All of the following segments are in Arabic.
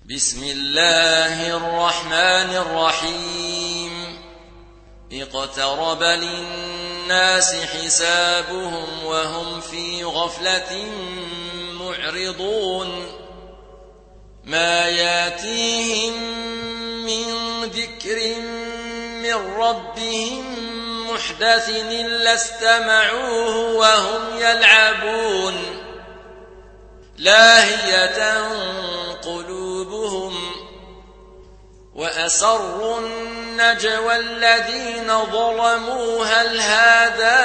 بسم الله الرحمن الرحيم اقترب للناس حسابهم وهم في غفلة معرضون ما ياتيهم من ذكر من ربهم محدث إلا استمعوه وهم يلعبون لاهية قلوبهم وأسروا النجوى الذين ظلموا هل هذا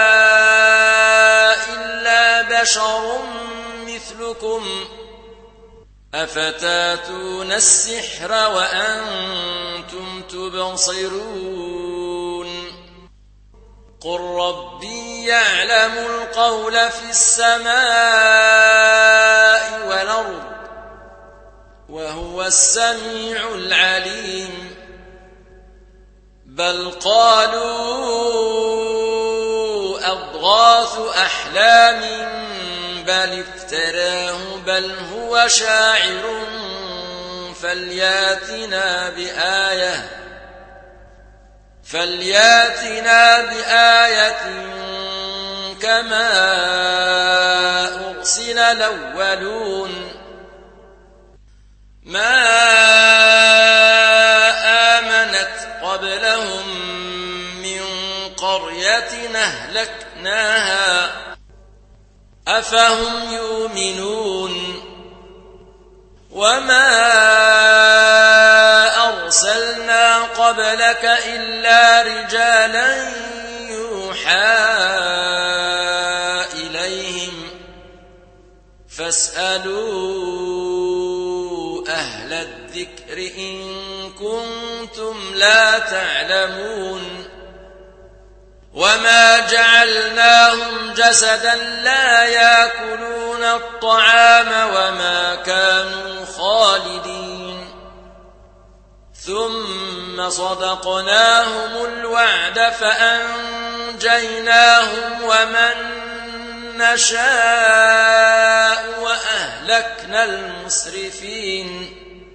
إلا بشر مثلكم أفتاتون السحر وأنتم تبصرون قل ربي يعلم القول في السماء والأرض وهو السميع العليم بل قالوا أضغاث أحلام بل افتراه بل هو شاعر فلياتنا بآية كما أرسل الأولون ما آمنت قبلهم من قرية أهلكناها أفهم يؤمنون وما أرسلنا قبلك إلا رجالا يوحى إليهم فاسألوا أهل الذكر إن كنتم لا تعلمون وما جعلناهم جسدا لا يأكلون الطعام وما كانوا خالدين ثم صدقناهم الوعد فأنجيناهم ومن نشاء وأهلكنا المسرفين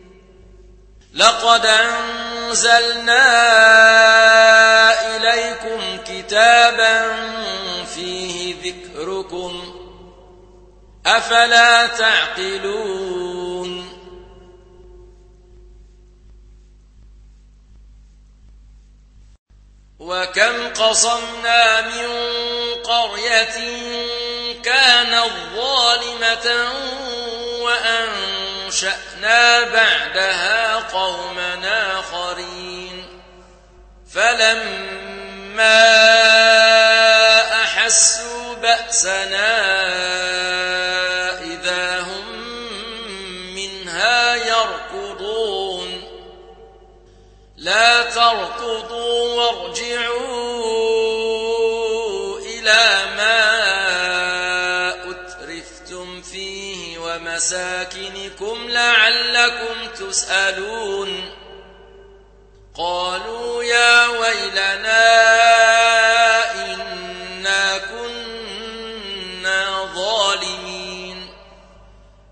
لقد أنزلنا إليكم كتابا فيه ذكركم أفلا تعقلون وكم قصمنا من قرية كانت ظالمة وأنشأنا بعدها قوما آخرين فلما أحسوا بأسنا إذا هم منها يركضون لا تركضوا وارجعوا إلى ما أترفتم فيه ومساكنكم لعلكم تسألون